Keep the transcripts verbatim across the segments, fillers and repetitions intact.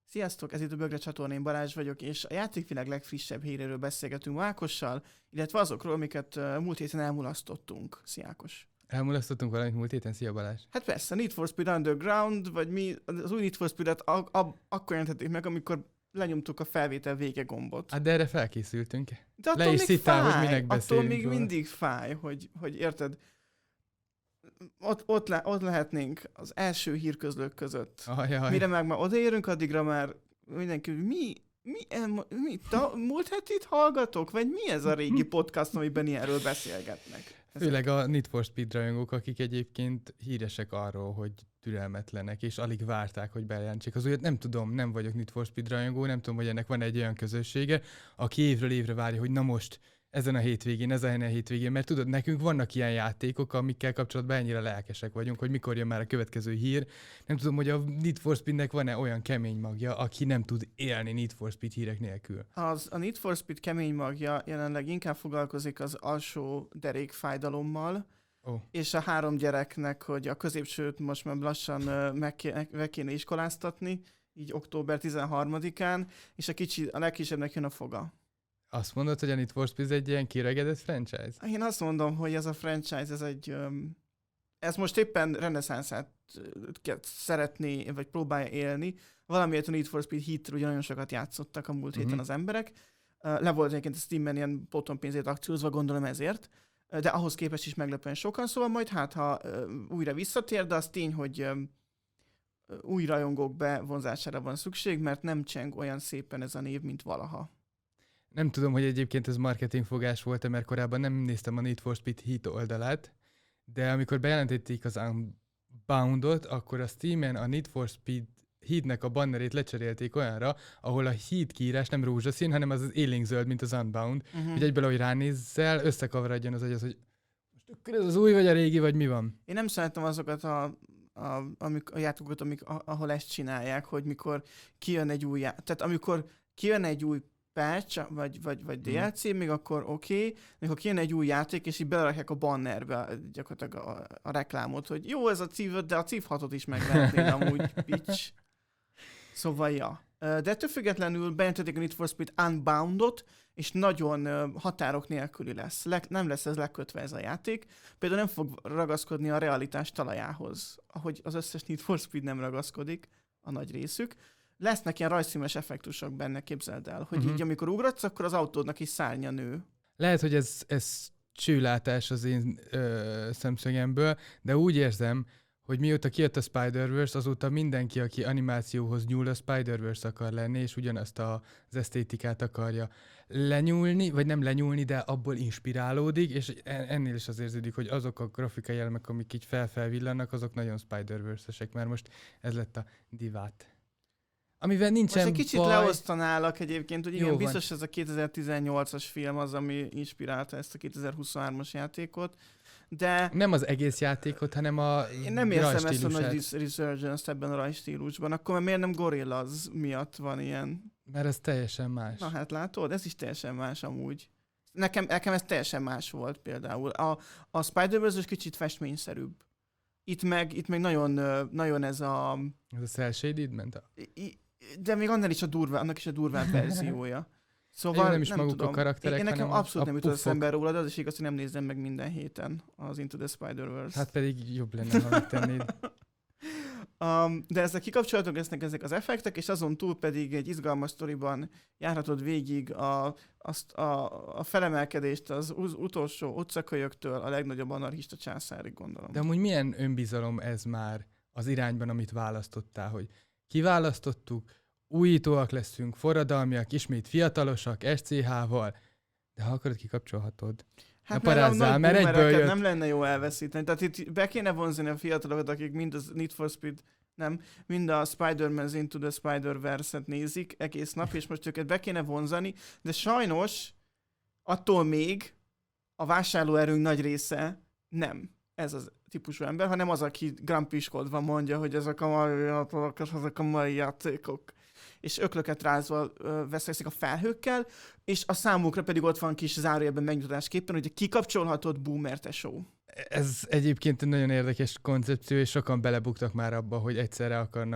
Sziasztok, ez itt a Bögre csatorna, én Balázs vagyok, és a játékvilág legfrissebb híréről beszélgetünk Ákossal, illetve azokról, amiket uh, múlt héten elmulasztottunk. Szia Ákos! Elmulasztottunk valamit múlt héten, szia Balázs! Hát persze, Need for Speed Underground, vagy mi, az új Need for Speed-et a- a- akkor jelentették meg, amikor lenyomtuk a felvétel vége gombot. Hát de erre felkészültünk. De Le is szittál, fáj, hogy minek attól beszélünk még róla. mindig fáj, hogy, hogy érted, ott, ott, le, ott lehetnénk az első hírközlők között. Ajaj. Mire meg már odaérünk, addigra már mindenki, mi, mi, em- mi ta, múlt hetit hallgatok? Vagy mi ez a régi podcast, amiben ilyenről beszélgetnek? Főleg a Need for Speed rajongók, akik egyébként híresek arról, hogy türelmetlenek, és alig várták, hogy bejelentsék az újat. Nem tudom, nem vagyok Need for Speed rajongó, nem tudom, hogy ennek van egy olyan közössége, aki évről évre várja, hogy na most, ezen a hétvégén, ezen a hétvégén, mert tudod, nekünk vannak ilyen játékok, amikkel kapcsolatban ennyire lelkesek vagyunk, hogy mikor jön már a következő hír. Nem tudom, hogy a Need for Speednek van-e olyan kemény magja, aki nem tud élni Need for Speed hírek nélkül. Az, a Need for Speed kemény magja jelenleg inkább foglalkozik az alsó derékfájdalommal, Oh. és a három gyereknek, hogy a középsőt most már lassan ö, meg, kéne, meg kéne iskoláztatni, így október tizenharmadikán, és a, kicsi, a legkisebbnek jön a foga. Azt mondod, hogy a Need for Speed egy ilyen kiregedett franchise? Én azt mondom, hogy ez a franchise, ez egy... Um, ez most éppen reneszánszát uh, szeretné, vagy próbálja élni. Valamiért a Need for Speed Heat-ről ugye nagyon sokat játszottak a múlt héten Uh-huh. az emberek. Uh, le volt egyébként a Steam-en ilyen pótonpénzét akciózva, gondolom ezért. Uh, de ahhoz képest is meglepően sokan, szóval majd hát, ha uh, újra visszatér, de az tény, hogy um, új rajongók bevonzására van szükség, mert nem cseng olyan szépen ez a név, mint valaha. Nem tudom, hogy egyébként ez marketingfogás volt-e, mert korábban nem néztem a Need for Speed Heat oldalát, de amikor bejelentették az Unboundot, akkor a Steamen a Need for Speed Heatnek a bannerét lecserélték olyanra, ahol a Heat kiírás nem rózsaszín, hanem az az élénk zöld, mint az Unbound. Uh-huh. Hogy egyből, ahogy ránézzel, összekavarodjon az agyad, hogy most akkor ez az új, vagy a régi, vagy mi van? Én nem szeretem azokat a, a, amik, a játékokat, amik, a, ahol ezt csinálják, hogy mikor kijön egy új játék. Tehát amikor kijön egy új patch, vagy, vagy, vagy dé el cé, még akkor oké, okay, mikor kijön egy új játék, és így belerakják a bannerbe gyakorlatilag a, a reklámot, hogy jó ez a cív, de a cív hatot is megvehetnéd amúgy, bitch. Szóval, ja. De ettől függetlenül bejelentették a Need for Speed Unboundot, és nagyon határok nélküli lesz. Le, nem lesz ez lekötve ez a játék. Például nem fog ragaszkodni a realitás talajához, ahogy az összes Need for Speed nem ragaszkodik, a nagy részük. Lesznek ilyen rajzszínes effektusok benne, képzeld el, hogy Uh-huh. így amikor ugratsz, akkor az autódnak is szárnya nő. Lehet, hogy ez, ez csőlátás az én ö, szemszögemből, de úgy érzem, hogy mióta kijött a Spider-Verse, azóta mindenki, aki animációhoz nyúl, a Spider-Verse akar lenni, és ugyanazt a, az esztétikát akarja lenyúlni, vagy nem lenyúlni, de abból inspirálódik, és ennél is az érződik, hogy azok a grafikai elemek, amik így felfelvillannak, azok nagyon Spider-Verse-esek, mert most ez lett a divát. Amivel nincsen Most egy kicsit baj. leosztanálak egyébként, hogy igen, Jó, biztos van. Ez a kétezer-tizennyolcas film az, ami inspirálta ezt a kétezer-huszonhármas játékot, de Nem az egész játékot, hanem a én nem érzem ezt a rajzstílusát. nagy res- resurgence-t ebben a rajstílusban, akkor miért nem Gorillaz miatt van ilyen? Mert ez teljesen más. Na hát látod, ez is teljesen más amúgy. Nekem, nekem ez teljesen más volt például. A, a Spider-Verse kicsit festményszerűbb. Itt meg, itt meg nagyon, ö, nagyon ez a... Ez a cel shaded ment a... i- De még annál is a durvá, annak is a durvább verziója. Szóval Jó, nem is nem maguk a tudom. karakterek, én, én nekem hanem a- abszolút a nem jutott puffok. eszembe róla, de az is igaz, hogy nem nézem meg minden héten az Into the Spider-Verse. Hát pedig jobb lenne, ha megtennéd. um, de ezek kikapcsolatok lesznek ezek az effektek, és azon túl pedig egy izgalmas sztoriban járhatod végig a, azt a, a felemelkedést az uz, utolsó utcakölyöktől a legnagyobb anarchista császárig, gondolom. De amúgy milyen önbizalom ez már az irányban, amit választottál, hogy kiválasztottuk, újítóak leszünk, forradalmiak, ismét fiatalosak, es cé há-val, de ha akarod, kikapcsolhatod. Hát ne mert a parázzál, nagy mert egyből boomereket jött. nem lenne jó elveszíteni. Tehát itt be kéne vonzani a fiatalokat, akik mind az Need for Speed, nem, mind a Spider-Man Into the Spider-Verse-et nézik egész nap, és most őket be kéne vonzani, de sajnos attól még a vásárlóerőnk nagy része nem ez az típusú ember, hanem az, aki grampiskodva mondja, hogy ezek a mai játékok, ezek a mai játékok. És öklöket rázva ö, veszekszik a felhőkkel, és a számukra pedig ott van kis zárójelben megnyitásképpen, hogy kikapcsolhatod boomer tesó. Ez egyébként egy nagyon érdekes koncepció, és sokan belebuktak már abba, hogy egyszerre akarnak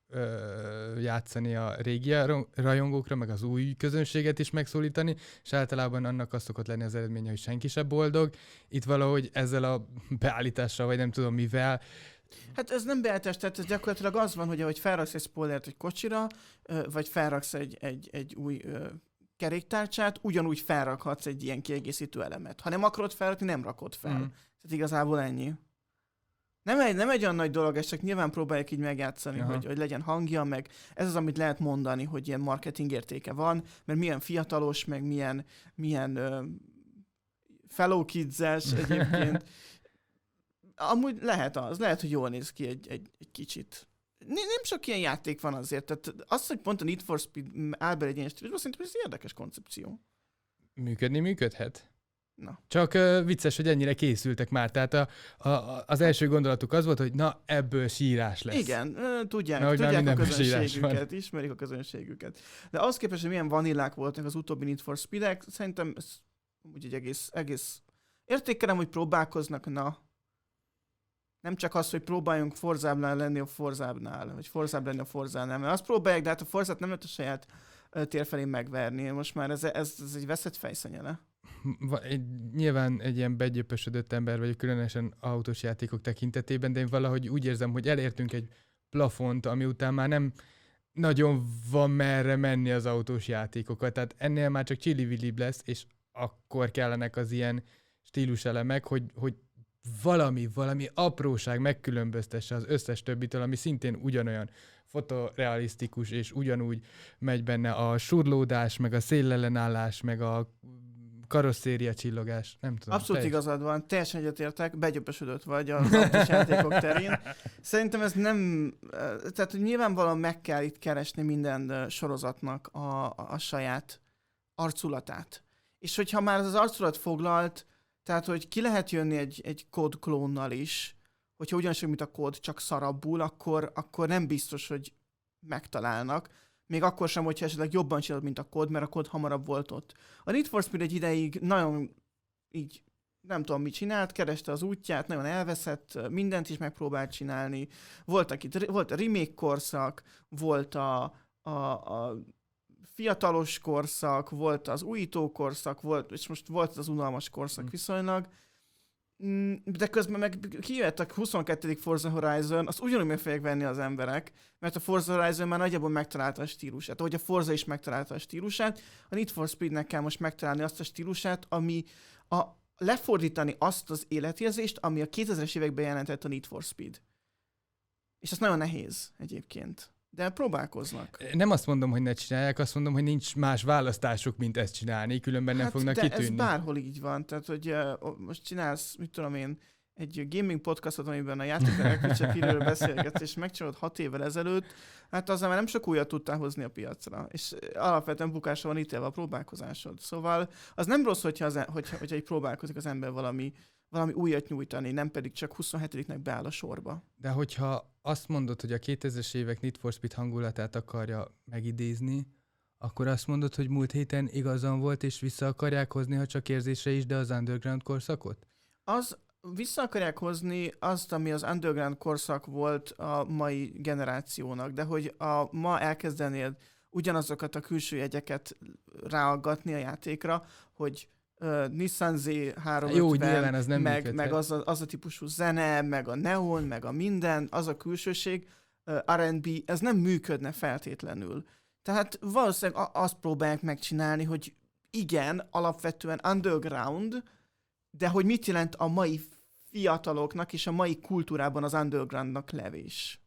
ö, játszani a régi rajongókra, meg az új közönséget is megszólítani, és általában annak az szokott lenni az eredménye, hogy senki sem boldog. Itt valahogy ezzel a beállítással, vagy nem tudom mivel. Hát ez nem beállítás, tehát ez gyakorlatilag az van, hogy ahogy felraksz egy spoilert egy kocsira, vagy felraksz egy, egy, egy új keréktárcsát, ugyanúgy felrakhatsz egy ilyen kiegészítő elemet. Ha nem akarod felrakni, nem rakod fel. Mm. Tehát igazából ennyi. Nem egy, nem egy olyan nagy dolog, ez csak nyilván próbálják így megjátszani, hogy, hogy legyen hangja, meg ez az, amit lehet mondani, hogy ilyen marketing értéke van, mert milyen fiatalos, meg milyen, milyen uh, fellow kids-es egyébként. Amúgy lehet az, lehet, hogy jól néz ki egy, egy, egy kicsit. Nem sok ilyen játék van azért, tehát az, hogy pont a Need for Speed áll be egy ilyen stílusban, szerintem ez egy érdekes koncepció. Működni működhet. Na. Csak uh, vicces, hogy ennyire készültek már. Tehát a, a, az első gondolatuk az volt, hogy na, ebből sírás lesz. Igen, tudják, na, tudják a közönségüket, ismerik a közönségüket. De az képest, hogy milyen vanillák voltak az utóbbi Need for Speed-ek, szerintem ez úgy egy egész, egész értékelem, hogy próbálkoznak, na, nem csak az, hogy próbáljunk forzábbnál lenni a forzábbnál, vagy forzább lenni a forzánál, mert azt próbálják, de hát a forzát nem lehet a saját tér felé megverni. Most már ez, ez, ez egy veszett fejszenyele. Egy, nyilván egy ilyen begyöpösödött ember vagyok, különösen autós játékok tekintetében, de én valahogy úgy érzem, hogy elértünk egy plafont, ami után már nem nagyon van merre menni az autós játékokat. Tehát ennél már csak csili-villibb lesz, és akkor kellenek az ilyen stíluselemek, hogy, hogy valami, valami apróság megkülönböztesse az összes többitől, ami szintén ugyanolyan fotorealisztikus, és ugyanúgy megy benne a surlódás, meg a szélellenállás, meg a karosszéria csillogás, nem tudom. Abszolút teljes. Igazad van, teljesen egyetértek, begyöpösödött vagy az autós játékok terén. Szerintem ez nem, tehát hogy nyilvánvalóan meg kell itt keresni minden sorozatnak a, a, a saját arculatát. És hogyha már az arculat foglalt, tehát hogy ki lehet jönni egy, egy kód klónnal is, hogyha ugyanaz, mint a kód, csak szarabbul, akkor, akkor nem biztos, hogy megtalálnak. Még akkor sem, hogyha esetleg jobban csinálod, mint a kód, mert a kód hamarabb volt ott. A Need for Speed egy ideig nagyon így, nem tudom mit csinált, kereste az útját, nagyon elveszett, mindent is megpróbált csinálni. Voltak itt, volt a remake korszak, volt a, a, a fiatalos korszak, volt az újító korszak, volt, és most volt az unalmas korszak hmm. viszonylag. De közben meg kijött a huszonkettedik Forza Horizon, azt ugyanúgy meg fogják venni az emberek, mert a Forza Horizon már nagyjából megtalálta a stílusát. Ahogy a Forza is megtalálta a stílusát, a Need for Speednek kell most megtalálni azt a stílusát, ami a, lefordítani azt az életérzést, ami a kétezres években jelentett a Need for Speed. És ez nagyon nehéz egyébként. De próbálkoznak. Nem azt mondom, hogy ne csinálják, azt mondom, hogy nincs más választásuk, mint ezt csinálni, különben nem hát fognak de kitűnni. Ez bárhol így van. Tehát, hogy uh, most csinálsz, mit tudom én, egy gaming podcastot, amiben a játékra legkülsebb hírről beszélgetsz, és megcsinálod hat évvel ezelőtt, hát azzal már nem sok újat tudtál hozni a piacra. És alapvetően bukásra van ítélve a próbálkozásod. Szóval az nem rossz, hogyha, az, hogyha, hogyha egy próbálkozik az ember valami, valami újat nyújtani, nem pedig csak huszonhetediknek beáll a sorba. De hogyha azt mondod, hogy a kétezres évek Need for Speed hangulatát akarja megidézni, akkor azt mondod, hogy múlt héten igazam volt, és vissza akarják hozni, ha csak érzésre is, de az underground korszakot? Az vissza akarják hozni azt, ami az underground korszak volt a mai generációnak, de hogy a ma elkezdenél ugyanazokat a külső jegyeket ráaggatni a játékra, hogy Uh, Nissan Z háromszázötven, az nem meg, meg az, a, az a típusú zene, meg a neon, meg a minden, az a külsőség, uh, er and bé, ez nem működne feltétlenül. Tehát valószínűleg a, azt próbálják megcsinálni, hogy igen, alapvetően underground, de hogy mit jelent a mai fiataloknak és a mai kultúrában az undergroundnak levés.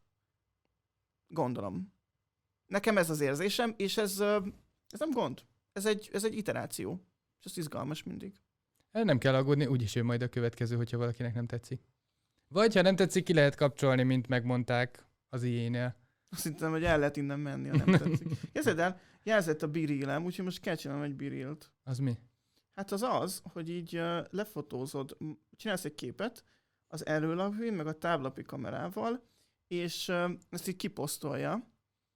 Gondolom. Nekem ez az érzésem, és ez, uh, ez nem gond. Ez egy, ez egy iteráció. És ez izgalmas mindig. Nem kell aggódni, úgyis jön majd a következő, hogyha valakinek nem tetszik. Vagy ha nem tetszik, ki lehet kapcsolni, mint megmondták az i á-nél. Azt hittem, hogy el lehet innen menni, ha nem tetszik. Kezded el, jelzett a B-reel-em, úgyhogy most kell csinálnom egy B-reelt. Az mi? Hát az az, hogy így uh, lefotózod, csinálsz egy képet az előlapi, meg a távlapi kamerával, és uh, ezt így kiposztolja,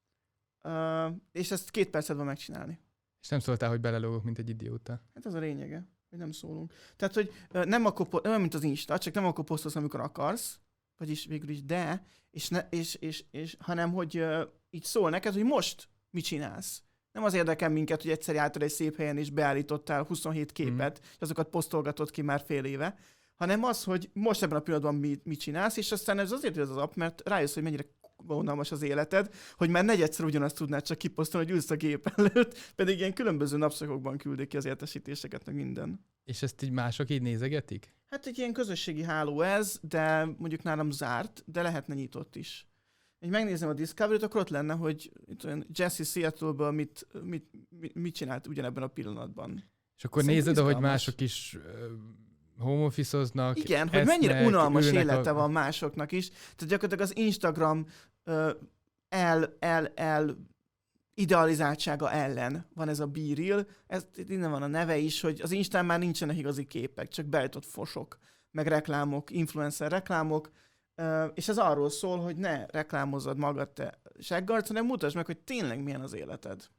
uh, és ezt két percet van megcsinálni. És nem szóltál, hogy belelógok, mint egy idióta. Hát ez a lényege, hogy nem szólunk. Tehát, hogy nem akkor, nem mint az Insta, csak nem akkor posztolsz, amikor akarsz, vagyis végül is de, és, ne, és, és, és hanem, hogy így szól neked, hogy most mit csinálsz. Nem az érdekel minket, hogy egyszer jártad egy szép helyen és beállítottál huszonhét képet, mm. és azokat posztolgatod ki már fél éve, hanem az, hogy most ebben a pillanatban mit, mit csinálsz, és aztán ez azért ez az app, mert rájössz, hogy mennyire unalmas az életed, hogy már negyedszer ugyanazt tudnád csak kiposztolni, hogy ülsz a gép előtt, pedig ilyen különböző napszakokban küldik ki az értesítéseket, meg minden. És ezt így mások így nézegetik? Hát egy ilyen közösségi háló ez, de mondjuk nálam zárt, de lehetne nyitott is. Így megnézem a Discovery-t, akkor ott lenne, hogy Jesse Seattle-ből mit, mit, mit, mit csinált ugyanebben a pillanatban. És akkor szerintem nézed, ahogy mások is uh, home office-oznak, igen, hogy esznek, mennyire unalmas élete a... van másoknak is. Tehát gyakorlatilag az Instagram uh, el, el, el idealizáltsága ellen van ez a Be Real. Ez innen van a neve is, hogy az Instán már nincsenek igazi képek, csak beállított fosok, meg reklámok, influencer reklámok, uh, és ez arról szól, hogy ne reklámozzad magad te seggarc, hanem mutasd meg, hogy tényleg milyen az életed.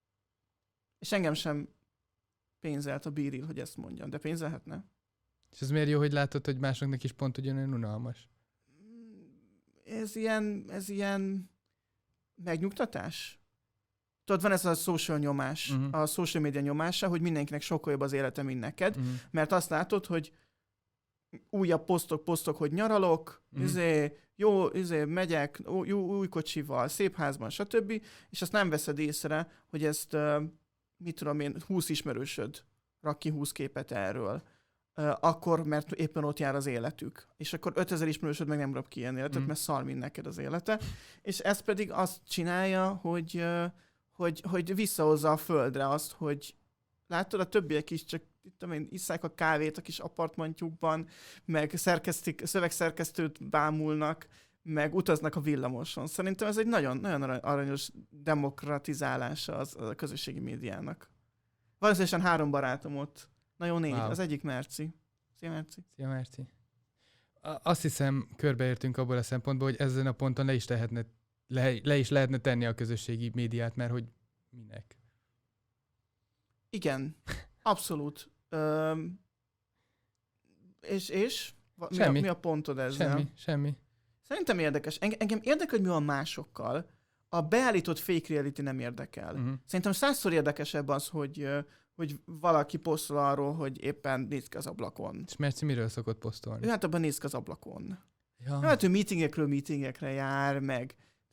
És engem sem pénzelt a Be Real, hogy ezt mondjam, de pénzelhetne. És ez miért jó, hogy látod, hogy másoknak is pont ugyanolyan unalmas? Ez ilyen, ez ilyen megnyugtatás. Tudod, van ez a social nyomás, uh-huh. a social media nyomása, hogy mindenkinek sokkal jobb az élete, mint neked, uh-huh. mert azt látod, hogy újabb posztok, posztok, hogy nyaralok, uh-huh. izé, jó, izé, megyek, jó, új kocsival, szép házban, stb. És azt nem veszed észre, hogy ezt, uh, mit tudom én, húsz ismerősöd rak ki húsz képet erről. Uh, akkor, mert éppen ott jár az életük. És akkor ötezer ismerősöd meg nem rak ki ilyen életet, mm. mert szar, mint neked az élete. És ez pedig azt csinálja, hogy, uh, hogy, hogy visszahozza a földre azt, hogy látod, a többiek is csak tudom én, isszák a kávét a kis apartmantyukban, meg szerkesztik, szövegszerkesztőt bámulnak, meg utaznak a villamoson. Szerintem ez egy nagyon, nagyon aranyos demokratizálása az, az a közösségi médiának. Valószínűleg három barátom ott. Na jó, négy. Wow. Az egyik Merci. Szia, Merci. Szia, Merci. Azt hiszem, körbeértünk abból a szempontból, hogy ezen a ponton le is, lehetne, le, le is lehetne tenni a közösségi médiát, mert hogy minek? Igen, abszolút. Öm, és, és? Mi semmi. A, mi a pontod ezzel? Semmi, semmi. Szerintem érdekes. Engem érdekel, hogy mi van másokkal. A beállított fake reality nem érdekel. Uh-huh. Szerintem százszor érdekesebb az, hogy, hogy valaki posztol arról, hogy éppen néz ki az ablakon. És Merci miről szokott posztolni? Ő hát abban néz ki az ablakon. Ja. Hát ő meetingekről meetingekre jár, meg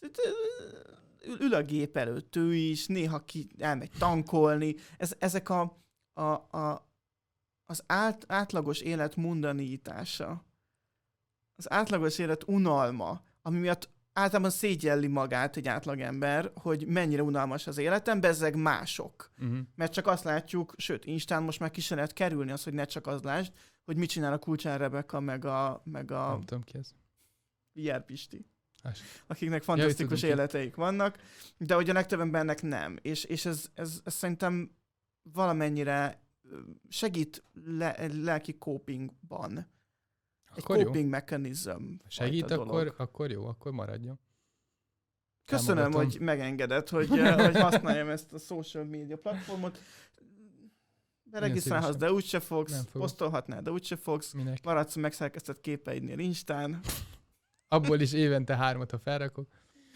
ül a gép előtt ő is, néha ki elmegy tankolni. Ez, ezek a, a, a, az át, átlagos élet mundanítása, az átlagos élet unalma, ami miatt általában szégyelli magát egy átlagember, hogy mennyire unalmas az életem, bezzeg mások. Uh-huh. Mert csak azt látjuk, sőt, Instán most már ki se lehet kerülni az, hogy ne csak az lásd, hogy mit csinál a Kulcsán Rebeka, meg a... Meg a nem tudom ki ez. Vier Pisti. Ás. Akiknek fantasztikus ja, életeik ki. vannak, de hogy a legtöbb embernek nem. És, és ez, ez, ez szerintem valamennyire segít le, lelki copingban. Egy akkor coping jó. mechanism. Segít, akkor, akkor jó, akkor maradjon. Köszönöm, Támogatom. hogy megengedett, hogy, hogy használjam ezt a social media platformot. Beregisztrálhatsz, de úgyse fogsz. Posztolhatnál, de úgyse fogsz. Minek? Maradsz a megszerkesztett képeidnél Instán. Abból is évente hármat, ha felrakok.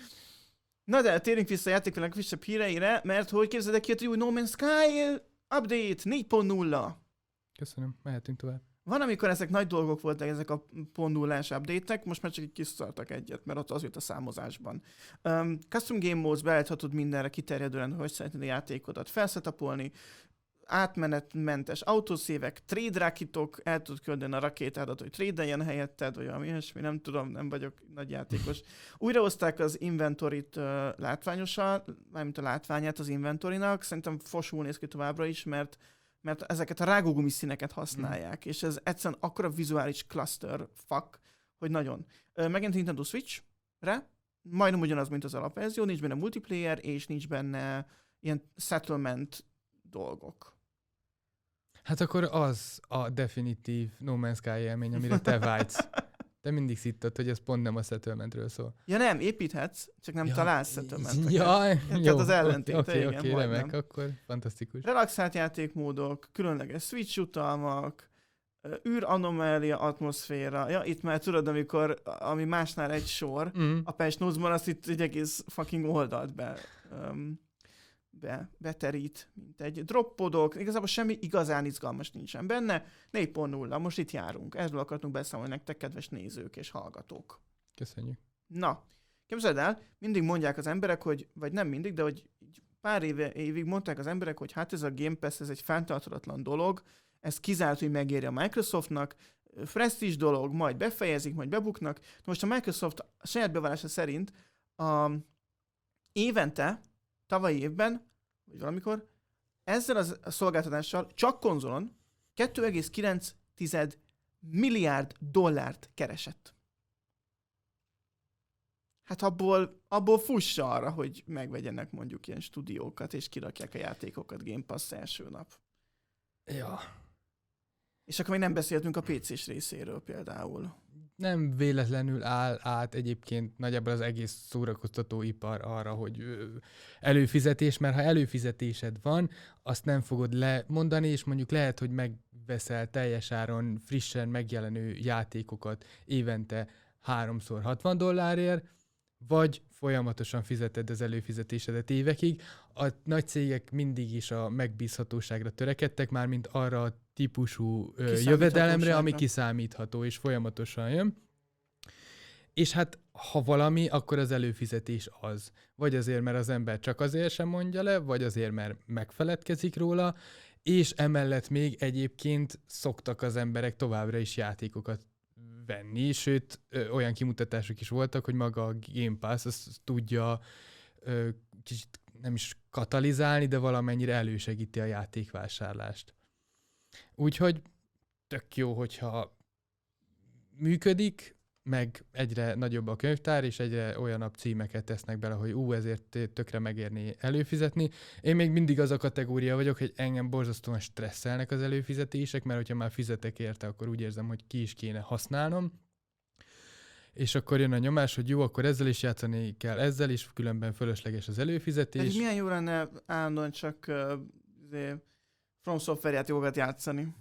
Na de térjünk vissza a játékvilág frissebb híreire, mert hogy képzeld ki, hogy új No Man's Sky update négy pont nulla. Köszönöm, mehetünk tovább. Van, amikor ezek nagy dolgok voltak, ezek a pont nullás update-ek, most már csak így kiszartak egyet, mert ott az jött a számozásban. Um, custom Game Modes beállíthatod mindenre kiterjedően, hogy szeretnéd a játékodat felszetapolni, átmenetmentes autószívek, trade rakitok, el tudod küldeni a rakétádat, hogy trade-eljen helyetted, vagy valami ilyesmi, nem tudom, nem vagyok nagy játékos. Újrahozták az inventorit uh, látványosan, mármint a látványát az inventorinak, szerintem fosul néz ki továbbra is, mert mert ezeket a rágógumi színeket használják, mm. és ez egyszerűen akkora vizuális cluster fuck, hogy nagyon. Ö, megint Nintendo Switch-re, majdnem ugyanaz, mint az alapverzió, nincs benne multiplayer, és nincs benne ilyen settlement dolgok. Hát akkor az a definitív No Man's Sky élmény, amire te vágysz. Te mindig szittad, hogy ez pont nem a settlementről szól. Ja nem, építhetsz, csak nem ja, találsz settlementeket. Ja, jó. Az ellentéte, okay, igen, okay, remek, akkor fantasztikus. Relaxált játékmódok, különleges Switch utalmak, űranomália, atmoszféra. Ja, itt már tudod, amikor, ami másnál egy sor, Mm. a Patch Notes-ban azt itt egy egész fucking oldalt be, um, be, beterít, mint egy droppodok. Igazából semmi igazán izgalmas nincsen benne. négy pont nulla, most itt járunk. Erről akartunk beszámolni nektek, kedves nézők és hallgatók. Köszönjük. Na, képzeld el, mindig mondják az emberek, hogy, vagy nem mindig, de hogy pár éve, évig mondták az emberek, hogy hát ez a Game Pass, ez egy fenntarthatatlan dolog, ez kizárt, hogy megéri a Microsoftnak, presztízs dolog, majd befejezik, majd bebuknak. Most a Microsoft a saját bevallása szerint a évente, tavalyi évben, vagy valamikor, ezzel a szolgáltatással csak konzolon kettő egész kilenc milliárd dollárt keresett. Hát abból, abból fussa arra, hogy megvegyenek mondjuk ilyen stúdiókat, és kirakják a játékokat Game Pass első nap. Ja. És akkor még nem beszéltünk a pé cés részéről például. Nem véletlenül áll át egyébként nagyjából az egész szórakoztató ipar arra, hogy előfizetés, mert ha előfizetésed van, azt nem fogod lemondani, és mondjuk lehet, hogy megveszel teljes áron frissen megjelenő játékokat évente háromszor hatvan dollárért, vagy folyamatosan fizeted az előfizetésedet évekig. A nagy cégek mindig is a megbízhatóságra törekedtek, mármint arra a típusú ö, jövedelemre, ami kiszámítható és folyamatosan jön. És hát, ha valami, akkor az előfizetés az. Vagy azért, mert az ember csak azért sem mondja le, vagy azért, mert megfeledkezik róla, és emellett még egyébként szoktak az emberek továbbra is játékokat venni, sőt, ö, olyan kimutatások is voltak, hogy maga a Game Pass azt tudja ö, kicsit nem is katalizálni, de valamennyire elősegíti a játékvásárlást. Úgyhogy tök jó, hogyha működik, meg egyre nagyobb a könyvtár, és egyre olyanabb címeket tesznek bele, hogy ú, ezért tökre megérni előfizetni. Én még mindig az a kategória vagyok, hogy engem borzasztóan stresszelnek az előfizetések, mert hogyha már fizetek érte, akkor úgy érzem, hogy ki is kéne használnom. És akkor jön a nyomás, hogy jó, akkor ezzel is játszani kell, ezzel is, különben fölösleges az előfizetés. Ez milyen jó lenne állandóan csak uh, From Software játékokat játszani.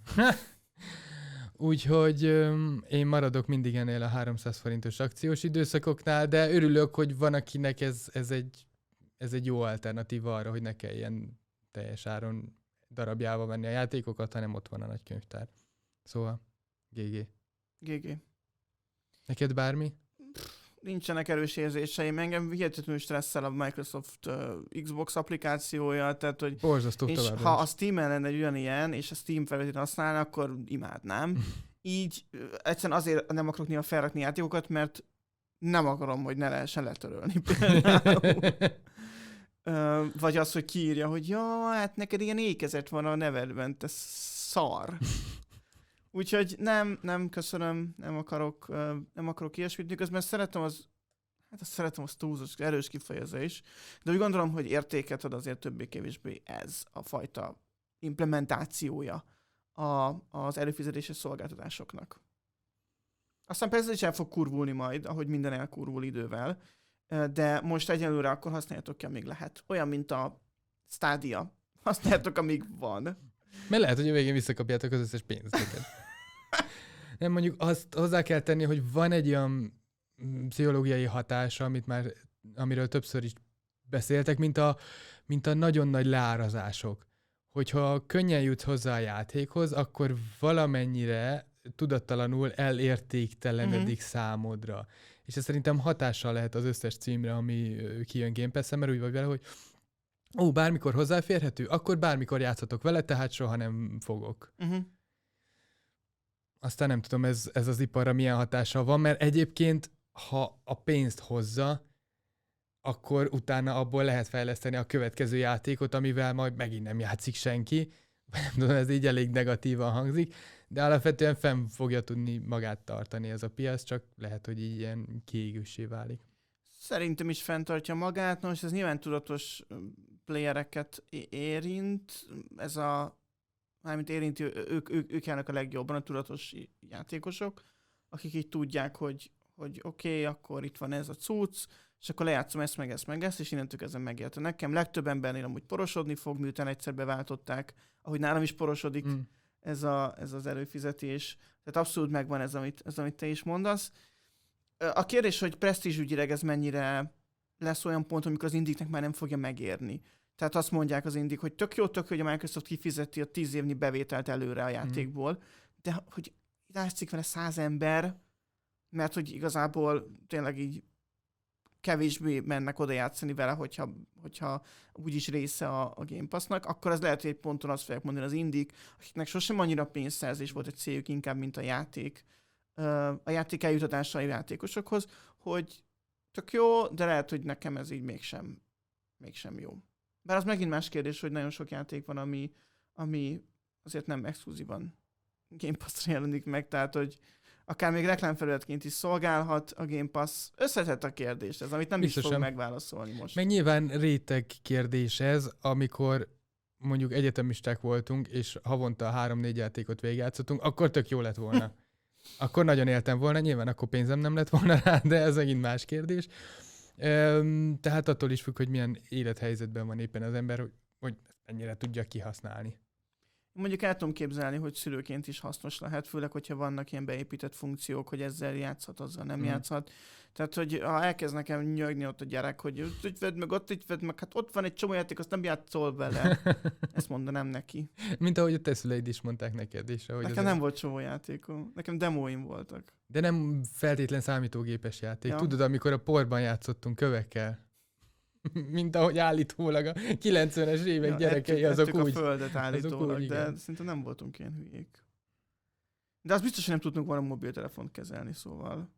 Úgyhogy öm, én maradok mindig ennél a háromszáz forintos akciós időszakoknál, de örülök, hogy van, akinek ez, ez, egy, ez egy jó alternatíva arra, hogy ne kelljen teljes áron darabjába venni a játékokat, hanem ott van a nagy könyvtár. Szóval, gé gé. gé gé. Neked bármi? Nincsenek erős érzéseim. Engem hihetetlenül stresszel a Microsoft uh, Xbox applikációja, tehát hogy borzasztó és továbbra ha is. a Steam-en lenne egy ugyanilyen, és a Steam felületét használna, akkor imádnám. Így uh, egyszerűen azért nem akarok néha felrakni játékokat, mert nem akarom, hogy ne lehessen letörölni például. uh, vagy az, hogy kiírja, hogy ja, hát neked ilyen ékezet van a nevedben, te szar. Úgyhogy nem, nem köszönöm, nem akarok, uh, nem akarok ilyesmit, miközben szeretem az, hát azt szeretem az túlzós, erős kifejezés, de úgy gondolom, hogy értéket ad azért többé-kevésbé ez a fajta implementációja a, az előfizetéses szolgáltatásoknak. Aztán persze is el fog kurvulni majd, ahogy minden elkurvul idővel, de most egyelőre akkor használjátok ki, amíg lehet. Olyan, mint a Stadia. Használjátok, amíg van. Mert lehet, hogy a végén visszakapjátok az összes pénzt neked. Nem, mondjuk azt hozzá kell tenni, hogy van egy olyan pszichológiai hatása, amit már, amiről többször is beszéltek, mint a, mint a nagyon nagy leárazások. Hogyha könnyen jutsz hozzá a játékhoz, akkor valamennyire tudattalanul elértéktelenedik mm-hmm. számodra. És ez szerintem hatással lehet az összes címre, ami kijön Game Pass-en, mert úgy vagy vele, hogy ó, bármikor hozzáférhető, akkor bármikor játszhatok vele, tehát soha nem fogok. Uh-huh. Aztán nem tudom, ez, ez az iparra milyen hatással van, mert egyébként, ha a pénzt hozza, akkor utána abból lehet fejleszteni a következő játékot, amivel majd megint nem játszik senki. Nem tudom, ez így elég negatívan hangzik, de alapvetően fenn fogja tudni magát tartani ez a piac, csak lehet, hogy így ilyen kiégőssé válik. Szerintem is fenntartja magát, most ez nyilván tudatos playereket érint, ez a, mármint érinti, ők, ők, ők járnak a legjobban, a tudatos játékosok, akik így tudják, hogy, hogy oké, okay, akkor itt van ez a cucc, és akkor lejátszom ezt, meg ezt, meg ezt, és innentől kezdve megélt. Nekem legtöbb embernél amúgy porosodni fog, miután egyszer beváltották, ahogy nálam is porosodik, mm. ez, a, ez az előfizetés. Tehát abszolút megvan ez, amit, ez, amit te is mondasz. A kérdés, hogy presztízsügyileg ez mennyire lesz olyan pont, amikor az indiknek már nem fogja megérni. Tehát azt mondják az indik, hogy tök jó, tök jó, hogy a Microsoft kifizeti a tíz évnyi bevételt előre a játékból, mm. de hogy látszik vele száz ember, mert hogy igazából tényleg így kevésbé mennek oda játszani vele, hogyha, hogyha úgyis része a, a Game Pass-nak, akkor az lehet, hogy egy ponton azt fogják mondani az indik, akiknek sosem annyira pénzszerzés volt egy céljuk inkább, mint a játék, a játék eljutatása a játékosokhoz, hogy tök jó, de lehet, hogy nekem ez így mégsem, mégsem jó. Bár az megint más kérdés, hogy nagyon sok játék van, ami, ami azért nem exkluzívan Game Pass-ra jelenik meg, tehát hogy akár még reklámfelületként is szolgálhat a Game Pass. Összetett a kérdés ez, amit nem Biztosan. is fog megválaszolni most. Meg nyilván réteg kérdés ez, amikor mondjuk egyetemisták voltunk, és havonta három-négy játékot végigjátszottunk, akkor tök jó lett volna. Akkor nagyon éltem volna, nyilván akkor pénzem nem lett volna rá, de ez megint más kérdés. Üm, tehát attól is függ, hogy milyen élethelyzetben van éppen az ember, hogy, hogy ennyire tudja kihasználni. Mondjuk el tudom képzelni, hogy szülőként is hasznos lehet, főleg, hogyha vannak ilyen beépített funkciók, hogy ezzel játszhat, azzal nem mm. játszhat. Tehát, hogy ha elkezd nekem nyögni ott a gyerek, hogy úgy vedd meg, ott így vedd meg, hát ott van egy csomó játék, azt nem játszol vele. Ezt mondanám neki. Mint ahogy a te szüleid is mondták neked is. Ahogy nekem nem volt csomó játékom. Nekem demóim voltak. De nem feltétlen számítógépes játék. Ja. Tudod, amikor a porban játszottunk kövekkel? Mint ahogy állítólag a kilencvenes évek ja, gyerekei, ettük, azok ettük úgy. a földet állítólag, úgy, de szerintem nem voltunk ilyen hülyék. De az biztos, hogy nem tudtunk volna mobiltelefont kezelni, szóval.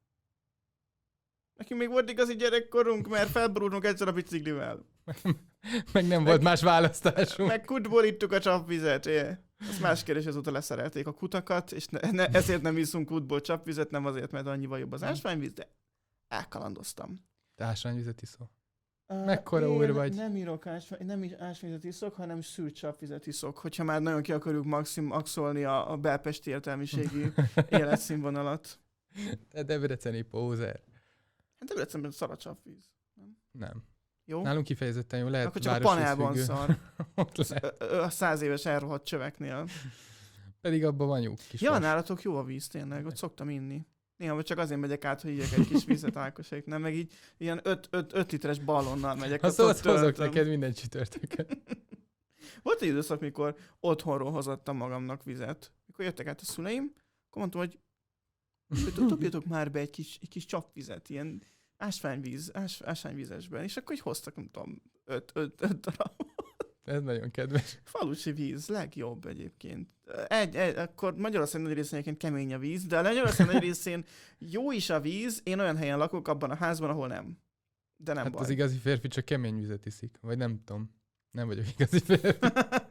Nekünk még volt igazi gyerekkorunk, mert felborultunk egyszer a biciklivel. Meg nem meg, volt más választásunk. Meg kutból ittuk a csapvizet. Az más kérdés, azóta leszerelték a kutakat, és ne, ne, ezért nem iszunk kutból csapvizet, nem azért, mert annyival jobb az ásványvíz, de elkalandoztam. Te ásványvizet iszol? Mekkora uh, úr vagy? Nem írok ásvány, nem is ásványvizet iszok, hanem szűrt csapvizet iszok, hogyha már nagyon ki akarjuk maxim maxolni a, a belpesti értelmiségi életszínvonalat. Te debreceni pózer. Hát Debrecenben szar a csapvíz. Nem? Nem. Jó? Nálunk kifejezetten jó, lehet akkor csak a panelban szar. A száz éves elrohadt csöveknél. Pedig abban van jó kis Ja, nálatok jó a víz tényleg, ott szoktam inni. Néha csak azért megyek át, hogy ígyek egy kis vízet Ákosék, nem? Meg így ilyen öt literes ballonnal megyek. Ha szóval hozok neked minden csütörtökön. Volt egy időszak, mikor otthonról hozattam magamnak vizet. Mikor jöttek át a szüleim, akkor mondtam, hogy dobjatok már be egy kis, egy kis csapvizet, ilyen ásványvíz, ás, ásványvízesben, és akkor így hoztak, nem tudom, öt, öt, öt darab. Ez nagyon kedves. Falusi víz, legjobb egyébként. Egy, egy, akkor Magyarország nagy részén egyébként kemény a víz, de a Magyarország nagy részén jó is a víz, én olyan helyen lakok abban a házban, ahol nem. De nem hát baj. Az igazi férfi csak kemény vizet iszik, vagy nem tudom. Nem vagyok igazi férfi.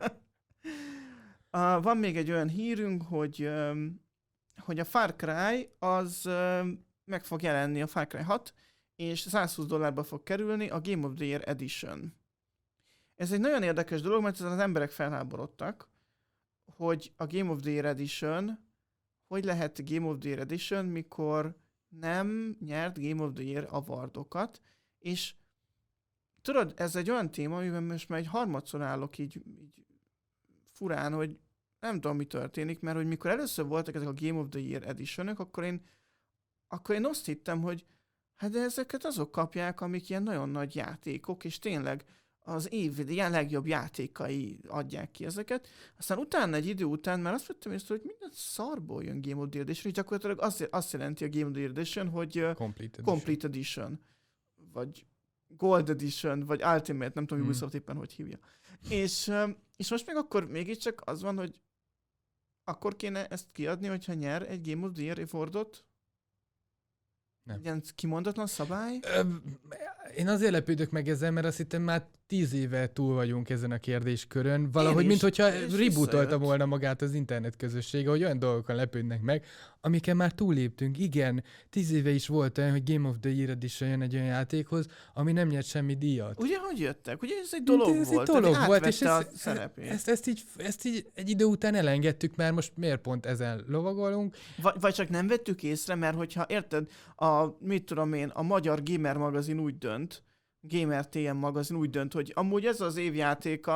uh, van még egy olyan hírünk, hogy, um, hogy a Far Cry az um, meg fog jelenni, a Far Cry hat, és százhúsz dollárba fog kerülni a Game of the Year Edition. Ez egy nagyon érdekes dolog, mert ezen az emberek felháborodtak, hogy a Game of the Year Edition, hogy lehet Game of the Year Edition, mikor nem nyert Game of the Year awardokat, és tudod, ez egy olyan téma, amiben most már egy harmadszor állok így, így furán, hogy nem tudom, mi történik, mert hogy mikor először voltak ezek a Game of the Year Editionök, akkor én, akkor én azt hittem, hogy hát de ezeket azok kapják, amik ilyen nagyon nagy játékok, és tényleg az év ilyen legjobb játékai adják ki ezeket. Aztán utána egy idő után már azt vettem észre, hogy minden szarból jön Game of the Edition, és gyakorlatilag azt, azt jelenti a Game of the Edition, hogy Complete Edition. Complete Edition, vagy Gold Edition, vagy Ultimate, nem tudom, hmm. Ubisoft éppen hogy hívja. És, és most még akkor mégiscsak az van, hogy akkor kéne ezt kiadni, hogyha nyer egy Game of the Year Awardot? Nem. Ilyen kimondatlan szabály? Ö, én azért lepődök meg ezzel, mert azt hittem már tíz éve túl vagyunk ezen a kérdéskörön. Valahogy, mint hogyha rebootolta volna magát az internet közössége, hogy olyan dolgokon lepődnek meg, amiken már túlléptünk. Igen, tíz éve is volt olyan, hogy Game of the Year Edition jön egy olyan játékhoz, ami nem nyert semmi díjat. Ugye, hogy jöttek? Ugye ez egy dolog ez volt. Ez egy dolog volt, és ez, szerepét. Ezt, ezt, így, ezt így egy idő után elengedtük, mert most miért pont ezen lovagolunk? Vagy, vagy csak nem vettük észre, mert hogyha érted, a, mit tudom én, a Magyar Gamer magazin úgy dönt, Gamer té em magazin úgy dönt, hogy amúgy ez az év játéka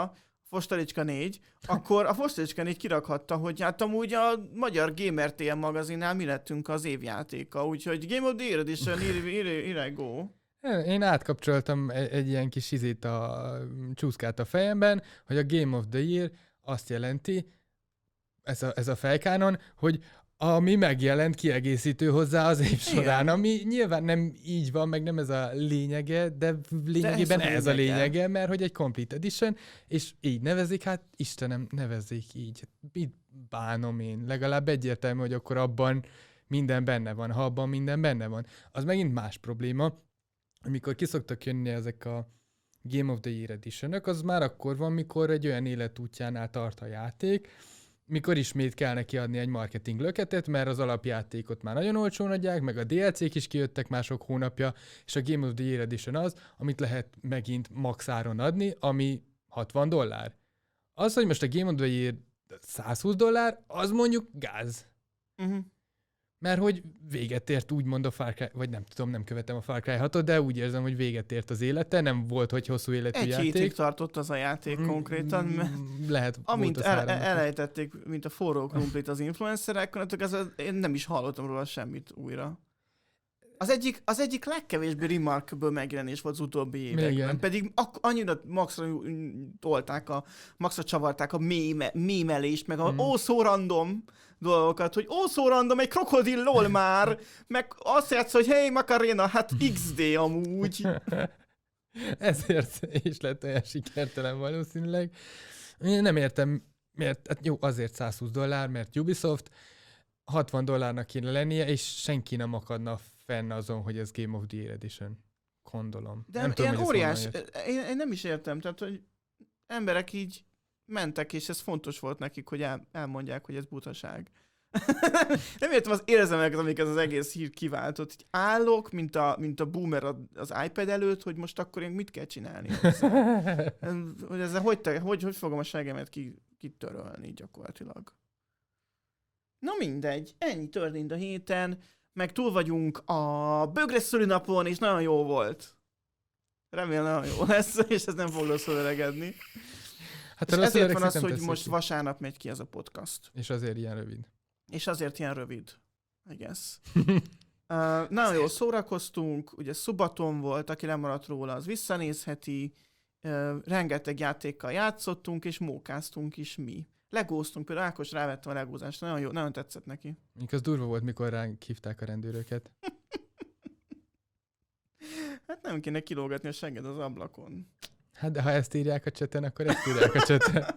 Fostalicska négy, akkor a Fostalicska négy kirakhatta, hogy hát amúgy a magyar Gamer té em magazinnál mi lettünk az évjátéka, úgyhogy Game of the Year Edition, ire go. Én átkapcsoltam egy, egy ilyen kis izét a csúszkát a fejemben, hogy a Game of the Year azt jelenti, ez a, ez a fejkánon, hogy ami megjelent kiegészítő hozzá az év során, igen. Ami nyilván nem így van, meg nem ez a lényege, de lényegében de ez, a, ez a lényege, mert hogy egy Complete Edition, és így nevezik, hát Istenem, nevezzék így. Mit bánom én? Legalább egyértelmű, hogy akkor abban minden benne van, ha abban minden benne van. Az megint más probléma, amikor kiszoktak jönni ezek a Game of the Year Edition-ök, az már akkor van, mikor egy olyan életútjánál tart a játék, mikor ismét kell neki adni egy marketing löketet, mert az alapjátékot már nagyon olcsón adják, meg a dé el cék is kijöttek mások hónapja, és a Game of the Year Edition az, amit lehet megint max áron adni, ami hatvan dollár. Az, hogy most a Game of the Year százhúsz dollár, az mondjuk gáz. Uh-huh. Mert hogy véget ért úgymond a Far Cry, vagy nem tudom, nem követem a Far Cry hatot, de úgy érzem, hogy véget ért az élete, nem volt, hogy hosszú életű egy játék. Egy hétig tartott az a játék mm, konkrétan, mert lehet, amint el, elejtették, mint a forró krumplit az influencerek, ez én nem is hallottam róla semmit újra. Az egyik, az egyik legkevésbé remarkable megjelenés volt az utóbbi években, igen. Pedig ak- annyira maxra tolták, a, maxra csavarták a méme, mémelést, meg a mm. ó, szó random dolgokat, hogy ó, szó random, egy krokodil, lol már, meg azt játsz, hogy hey, Macarena, hát iksz dé amúgy. Ezért is lett olyan sikertelen valószínűleg. Én nem értem, miért, hát jó, azért százhúsz dollár, mert Ubisoft, hatvan dollárnak kéne lennie, és senki nem akadna fenn azon, hogy ez Game of the Year Edition. Gondolom. De nem ilyen tudom, óriás, én, én nem is értem, tehát, hogy emberek így mentek, és ez fontos volt nekik, hogy el, elmondják, hogy ez butaság. Nem értem az érzelmeket, amiket az egész hír kiváltott. Így állok, mint a, mint a boomer az iPad előtt, hogy most akkor én mit kell csinálni. Hogy ezzel hogy, te, hogy, hogy fogom a segemet ki, kitörölni gyakorlatilag. Na mindegy, ennyi történt a héten, meg túl vagyunk a bögre szülinapon, és nagyon jó volt. Remélem nagyon jó lesz, és ez nem fog rosszul öregedni. Hát és ezért van az, hogy most ki. Vasárnap megy ki ez a podcast. És azért ilyen rövid. És azért ilyen rövid, I guess. uh, nagyon jól szórakoztunk, ugye Szubaton volt, aki lemaradt róla, az visszanézheti, uh, rengeteg játékkal játszottunk, és mókáztunk is mi. Legóztunk, például Ákos rávettem a legózást, nagyon jó, nagyon tetszett neki. Mink az durva volt, mikor ránk hívták a rendőröket. Hát nem kéne kilógatni a segged az ablakon. Hát de ha ezt írják a cseten, akkor ezt írják a cseten.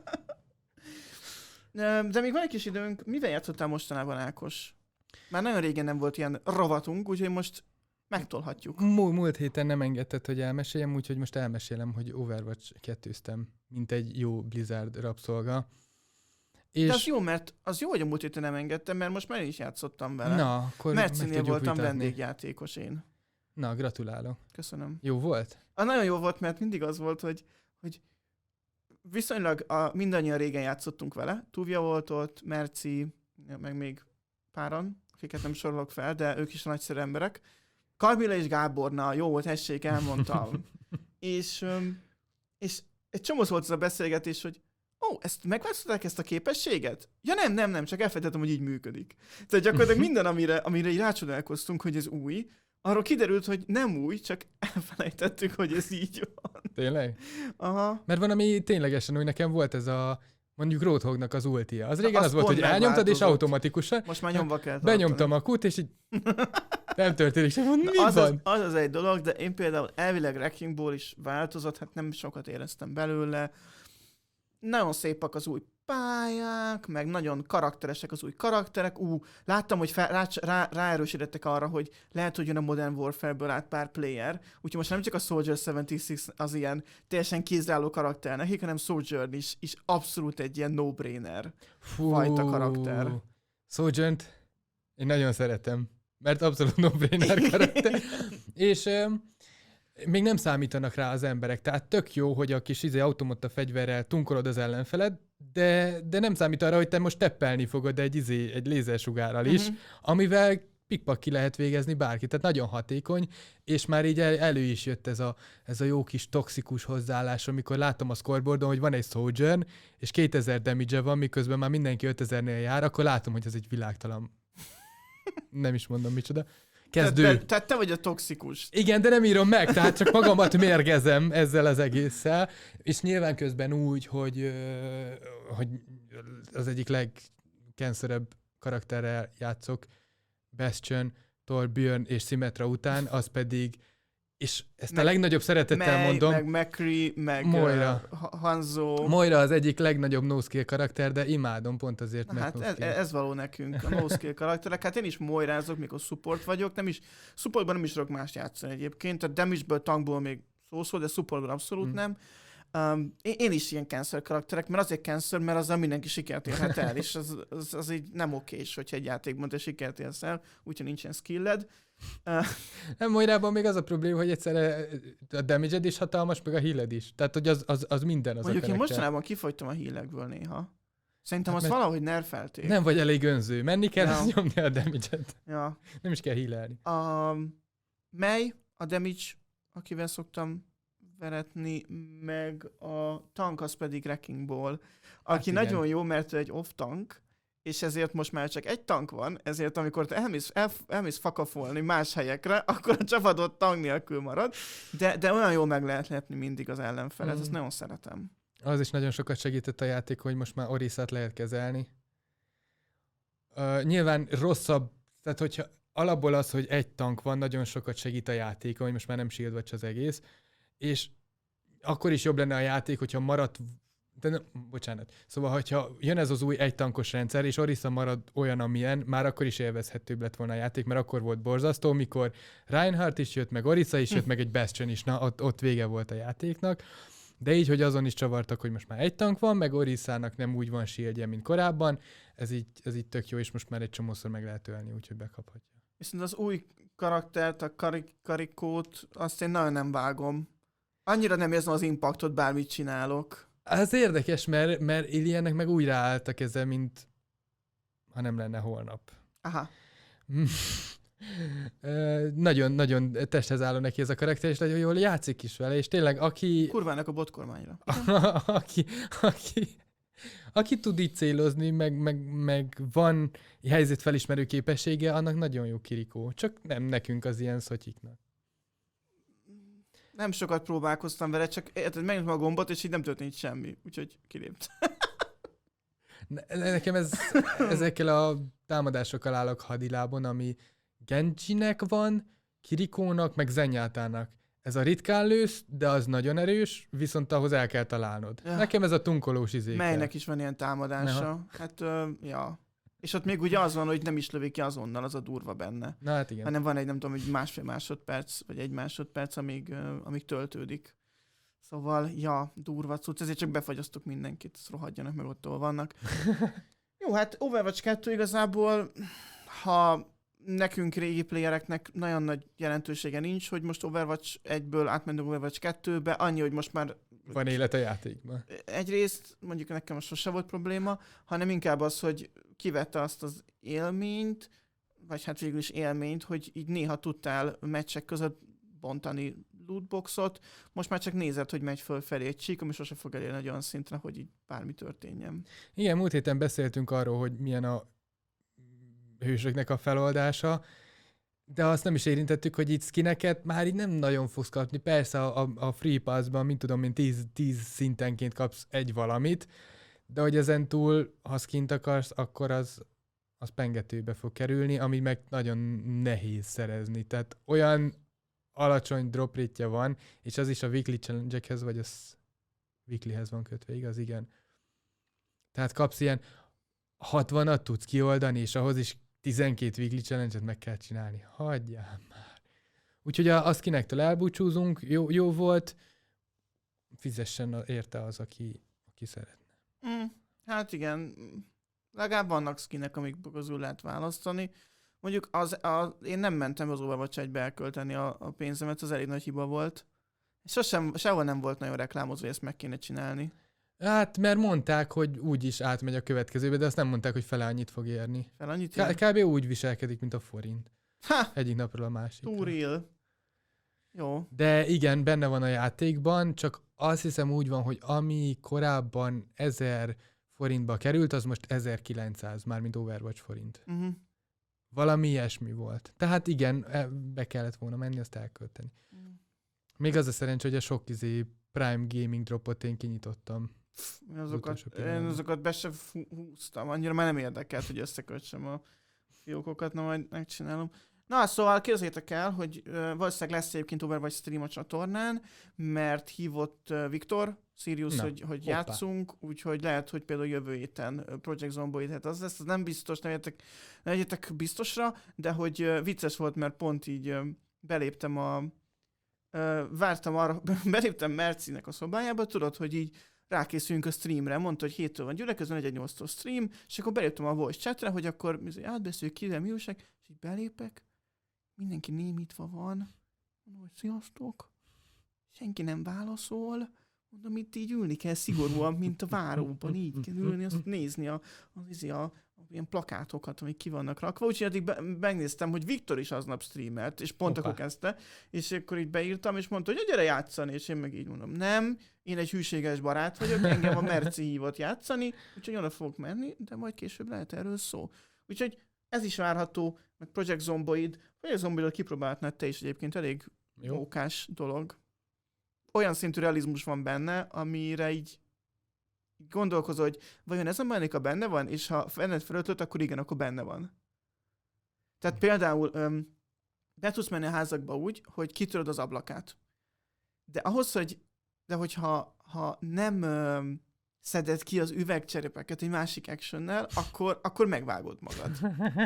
De még van egy kis időnk, mivel játszottál mostanában, Ákos? Már nagyon régen nem volt ilyen rovatunk, úgyhogy most megtolhatjuk. Múlt, múlt héten nem engedted, hogy elmeséljem, úgyhogy most elmesélem, hogy Overwatch kettőztem, mint egy jó Blizzard rabszolga. És... De az jó, mert az jó, hogy a múlt héten nem engedtem, mert most már is játszottam vele. Na, akkor Mercinél voltam vitatni. Vendégjátékos én. Na, gratulálok. Köszönöm. Jó volt? A nagyon jó volt, mert mindig az volt, hogy, hogy viszonylag a, mindannyian régen játszottunk vele. Tuvia volt ott, Merci, meg még páran, akiket nem sorolok fel, de ők is nagyszerű emberek. Kamilla és Gáborna, jó volt, hessék, elmondtam. és, és egy csomó volt ez a beszélgetés, hogy ó, oh, ezt megváltoztatták ezt a képességet? Ja nem, nem, nem, csak elfelejtettem, hogy így működik. Tehát gyakorlatilag minden, amire, amire így rácsodálkoztunk, hogy ez új, arról kiderült, hogy nem új, csak elfelejtettük, hogy ez így van. Tényleg? Aha. Mert van, ami ténylegesen, hogy nekem volt ez a, mondjuk Roadhognak az ultia. Az régen az, az volt, hogy elnyomtad, és automatikusan. Most már nyomva kell tartani. Benyomtam a kút, és így nem történik sem. Mi az, van? Az, az az egy dolog, de én például elvileg Wrecking Ball is változott, hát nem sokat éreztem belőle. Nagyon szépek az új pályák, meg nagyon karakteresek az új karakterek. Ú, láttam, hogy fel, rá, rá, ráerősítettek arra, hogy lehet, hogy jön a Modern Warfare-ből át pár player, úgyhogy most nem csak a Soldier hetvenhat az ilyen teljesen kézzálló karakter nekik, hanem Sojourn is, is abszolút egy ilyen no-brainer Fú, fajta karakter. Sojourn-t én nagyon szeretem, mert abszolút no-brainer karakter. És... Um, még nem számítanak rá az emberek, tehát tök jó, hogy a kis izé automata fegyverrel tunkolod az ellenfeled, de, de nem számít arra, hogy te most teppelni fogod egy, izé, egy lézersugárral is, uh-huh. amivel pikpak ki lehet végezni bárki, tehát nagyon hatékony, és már így el, elő is jött ez a, ez a jó kis toxikus hozzáállás, amikor látom a scoreboardon, hogy van egy Sojourn, és kétezer damage van, miközben már mindenki ötezernél jár, akkor látom, hogy ez egy világtalan. Nem is mondom micsoda. Kezdő. Tehát te, te, te vagy a toxikus. Igen, de nem írom meg, tehát csak magamat mérgezem ezzel az egésszel, és nyilván közben úgy, hogy, hogy az egyik legkenszerebb karakterrel játszok, Bastion, Torbjörn és Symmetra után, az pedig, és ezt meg, a legnagyobb szeretettel meg, mondom, meg McCree, meg Moira. Uh, Hanzo. Moira az egyik legnagyobb no-skill karakter, de imádom pont azért, mert hát ez, ez való nekünk, a no-skill karakterek. Hát én is moirázok, mikor support vagyok, nem is, supportban nem is tudok mást játszani egyébként, a damage-ből, tankból még szó-szó, de supportban abszolút hmm. nem. Um, én, én is ilyen cancel karakterek, mert azért cancel, mert azzal mindenki sikert érhet el, és az, az, az így nem okés, hogyha egy játékban te sikert érsz el, úgyhogy nincsen skilled. Uh, nem, Moirában még az a probléma, hogy egyszerre a damage-ed is hatalmas, meg a healed is. Tehát, hogy az, az, az minden az mondjuk a én mostanában kifogytam a healekből néha. Szerintem hát, azt valahogy nerfelték. Nem vagy elég önző. Menni kell, ja. nyomni a damage-et. Ja. Nem is kell healelni. Um, mely a damage, akivel szoktam veretni, meg a tank az pedig Wrecking Ball, aki hát nagyon jó, mert ő egy off-tank, és ezért most már csak egy tank van, ezért amikor te elmész, el, elmész fakafolni más helyekre, akkor a csapatod tank nélkül marad, de, de olyan jól meg lehet lehetni mindig az ellenfelet, mm. ezt nagyon szeretem. Az is nagyon sokat segített a játék, hogy most már Orisa-t lehet kezelni. Uh, nyilván rosszabb, tehát hogyha alapból az, hogy egy tank van, nagyon sokat segít a játékon, hogy most már nem shield watch az egész, és akkor is jobb lenne a játék, hogyha maradt, de ne, bocsánat, szóval hogyha jön ez az új egytankos rendszer, és Orisa marad olyan, amilyen, már akkor is élvezhetőbb lett volna a játék, mert akkor volt borzasztó, mikor Reinhardt is jött, meg Orisa is jött, hm. meg egy Bastion is, na ott, ott vége volt a játéknak, de így, hogy azon is csavartak, hogy most már egy tank van, meg Orisának nem úgy van shieldje, mint korábban, ez így, ez így tök jó, és most már egy csomószor meg lehet ölni, úgyhogy bekaphatja. Viszont az új karaktert, a karik- karikót, azt én nagyon nem vágom. Annyira nem érzem az impactot, bármit csinálok. Ez érdekes, mert, mert Iliennek meg úgy ráálltak ezzel, mint ha nem lenne holnap. Aha. Nagyon-nagyon testhez álló neki ez a karakter, és nagyon jól játszik is vele, és tényleg aki... Kurvának a botkormányra. aki, aki, aki tud így célozni, meg, meg, meg van helyzetfelismerő képessége, annak nagyon jó Kiriko. Csak nem nekünk az ilyen szotyiknak. Nem sokat próbálkoztam vele, csak érted, megnyomtam a gombot, és így nem történt semmi. Úgyhogy kiléptem. ne, nekem ez, ezekkel a támadásokkal állok hadilábon, ami Genjinek van, Kirikónak, meg Zenyatának. Ez a ritkán lősz, de az nagyon erős, viszont ahhoz el kell találnod. Ja. Nekem ez a tunkolós izékel. Melynek is van ilyen támadása. Aha. Hát, uh, ja. És ott még ugye az van, hogy nem is lövik ki azonnal, az a durva benne. Na hát igen. Hanem van egy, nem tudom, hogy másfél másodperc, vagy egy másodperc, amíg, uh, amíg töltődik. Szóval, ja, durva cucc, ezért csak befagyasztok mindenkit, ezt rohadjanak meg ott, ahol vannak. Jó, hát Overwatch kettő igazából, ha nekünk régi playereknek nagyon nagy jelentősége nincs, hogy most Overwatch egyből átmentünk Overwatch kettőbe, annyi, hogy most már... Van élet a játékban. Egyrészt, mondjuk nekem most sose volt probléma, hanem inkább az, hogy kivette azt az élményt, vagy hát végül is élményt, hogy így néha tudtál meccsek között bontani lootboxot, most már csak nézed, hogy megy fölfelé egy csík, ami sose fog elérni egy olyan szintre, hogy így bármi történjen. Igen, múlt héten beszéltünk arról, hogy milyen a hősöknek a feloldása, de azt nem is érintettük, hogy itt skineket már így nem nagyon fogsz kapni. Persze a, a, a Free Pass-ban, mint tudom én, tíz szintenként kapsz egy valamit, de hogy ezen túl, ha skint akarsz, akkor az, az pengetőbe fog kerülni, ami meg nagyon nehéz szerezni. Tehát olyan alacsony drop rate van, és az is a weekly challenge-ekhez, vagy az weeklyhez van kötve, igaz? Igen. Tehát kapsz ilyen hatvanat tudsz kioldani, és ahhoz is tizenkét weekly challenge-et meg kell csinálni. Hagyjál már. Úgyhogy a, a skinektől elbúcsúzunk, jó, jó volt, fizessen érte az, aki, aki szeretne. Mm, hát igen, legalább vannak skinek, amik közül lehet választani. Mondjuk az, a, én nem mentem az Overwatch egybe elkölteni a, a pénzemet, az elég nagy hiba volt. Sosem, sehol nem volt nagyon reklámozva, hogy ezt meg kéne csinálni. Hát, mert mondták, hogy úgy is átmegy a következőbe, de azt nem mondták, hogy fele annyit fog érni. Fele annyit K- kb. Úgy viselkedik, mint a forint. Ha! Egyik napról a másikra. Too real. Jó. De igen, benne van a játékban, csak azt hiszem úgy van, hogy ami korábban ezer forintba került, az most ezerkilencszáz, mármint Overwatch forint. Uh-huh. Valami ilyesmi volt. Tehát igen, be kellett volna menni, azt elkölteni. Uh-huh. Még az a szerencsé, hogy a sok izé Prime Gaming dropot én kinyitottam. Azokat, én azokat be sem húztam, annyira már nem érdekelt, hogy összekötsem a fiókokat, na majd megcsinálom. Na, szóval képzeljétek el, hogy uh, valószínűleg lesz egyébként Overwatch stream a csatornán, mert hívott uh, Viktor, Sirius, Na, hogy, hogy játszunk, úgyhogy lehet, hogy például jövő héten uh, Project Zomboid, hát az lesz, az nem biztos, nem legyetek, nem legyetek biztosra, de hogy uh, vicces volt, mert pont így uh, beléptem a, uh, vártam arra, beléptem Mercinek a szobájába, tudod, hogy így rákészülünk a streamre, mondta, hogy héttől van gyülekezőn, egy nyolctól stream, és akkor beléptem a voice chatre, hogy akkor átbeszéljük ki, de mi újság, és így belépek, mindenki némítva van, mondom, hogy sziasztok, senki nem válaszol, mondom, itt így ülni kell szigorúan, mint a váróban, így kell ülni, azt nézni a, az, a, a, a ilyen plakátokat, amik ki vannak rakva, úgyhogy addig be, megnéztem, hogy Viktor is aznap streamelt, és pont Opa. akkor kezdte, és akkor így beírtam, és mondta, hogy gyere játszani, és én meg így mondom, nem, én egy hűséges barát vagyok, engem a Merci hívott játszani, úgyhogy oda fogok menni, de majd később lehet erről szó. Úgyhogy ez is várható, meg Project Zomboid, Project Zomboidot kipróbálhatnád te is egyébként, elég mókás dolog. Olyan szintű realizmus van benne, amire így gondolkozol, hogy vajon ez a mechanika benne van, és ha benned felöltöd, akkor igen, akkor benne van. Tehát például öm, be tudsz menni a házakba úgy, hogy kitöröd az ablakát. De ahhoz, hogy de hogyha ha nem öm, szeded ki az üvegcserepeket egy másik actionnel, akkor, akkor megvágod magad.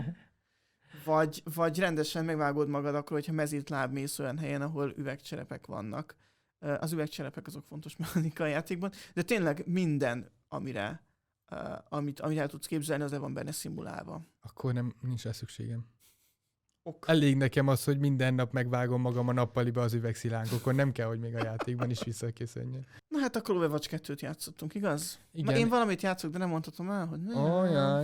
Vagy, vagy rendesen megvágod magad akkor, hogyha mezítláb mész olyan helyen, ahol üvegcserepek vannak. Az üvegcserepek azok fontos mechanika a játékban, de tényleg minden, amire, uh, amit, amit el tudsz képzelni, az le van benne szimulálva. Akkor nem, nincs rá szükségem. Ok. Elég nekem az, hogy minden nap megvágom magam a nappaliba az üvegszilánkokon, nem kell, hogy még a játékban is visszakészüljön. Na hát akkor Overwatch kettőt játszottunk, igaz? Igen. Na, én valamit játszok, de nem mondhatom el, hogy nem. Oh, jaj.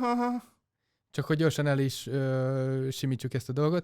Csak hogy gyorsan el is ö, simítsuk ezt a dolgot.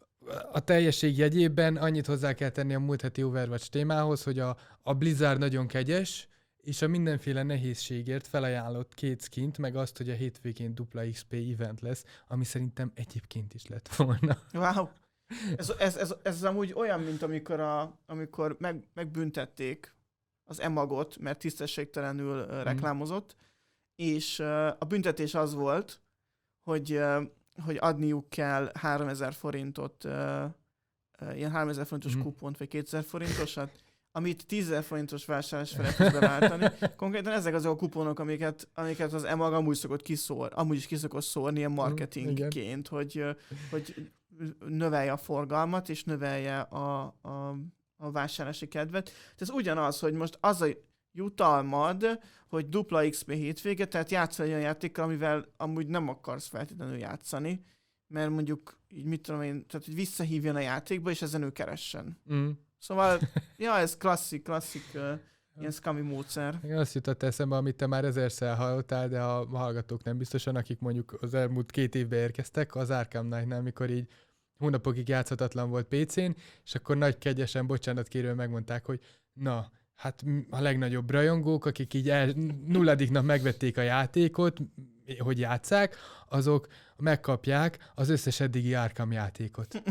A teljesség jegyében annyit hozzá kell tenni a múlt heti Overwatch témához, hogy a, a Blizzard nagyon kegyes, és a mindenféle nehézségért felajánlott két skint, meg azt, hogy a hétvégén dupla iksz pé event lesz, ami szerintem egyébként is lett volna. Wow! Ez, ez, ez, ez amúgy olyan, mint amikor, a, amikor meg, megbüntették az emagot, mert tisztességtelenül uh, reklámozott, mm. és uh, a büntetés az volt, hogy uh, hogy adniuk kell háromezer forintot, uh, uh, ilyen háromezer forintos mm. kupont, vagy kétezer forintosat, amit tízezer forintos vásárlás felett tudsz beváltani. Konkrétan ezek azok a kuponok, amiket, amiket az e-mag amúgy szokott kiszól, amúgy is kiszokott szólni ilyen marketingként, mm, hogy, hogy növelje a forgalmat, és növelje a, a, a vásárlási kedvet. Tehát ez ugyanaz, hogy most az a jutalmad, hogy dupla iksz pé hétvége, tehát játszol olyan játékkal, amivel amúgy nem akarsz feltétlenül játszani, mert mondjuk így mit tudom én, tehát hogy visszahívjon a játékba, és ezen ő keressen. Mm. Szóval, ja, ez klasszik, klasszik uh, ilyen scummy módszer. Azt jutott eszembe, amit te már ezerszer hallottál, de a hallgatók nem biztosan, akik mondjuk az elmúlt két évben érkeztek, az Arkham Knight-nál, mikor így hónapokig játszhatatlan volt pé cén, és akkor nagy kegyesen, bocsánat kérő megmondták, hogy na, hát a legnagyobb rajongók, akik így el, nulladik nap megvették a játékot, hogy játsszák, azok megkapják az összes eddigi Arkham játékot.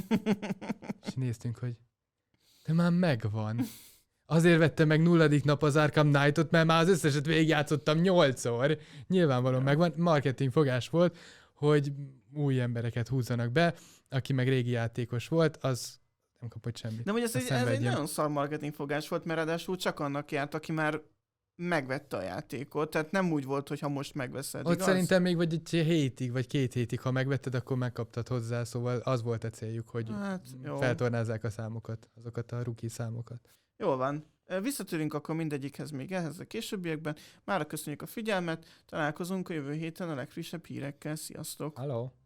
És néztünk, hogy de már megvan. Azért vettem meg nulladik nap az Arkham Knight-ot, mert már az összeset végigjátszottam nyolcszor. Nyilvánvalóan megvan. Marketing fogás volt, hogy új embereket húzzanak be, aki meg régi játékos volt, az nem kapott semmit. De ez, egy, ez egy nagyon szar marketing fogás volt, mert ráadásul csak annak járt, aki már megvette a játékot, tehát nem úgy volt, hogy ha most megveszed, Ott igaz? szerintem még vagy egy hétig, vagy két hétig, ha megvetted, akkor megkaptad hozzá, szóval az volt a céljuk, hogy hát, feltornázzák a számokat, azokat a rookie számokat. Jól van. Visszatérünk akkor mindegyikhez még ehhez a későbbiekben. Mára köszönjük a figyelmet, találkozunk a jövő héten a legfrissebb hírekkel. Sziasztok! Hello.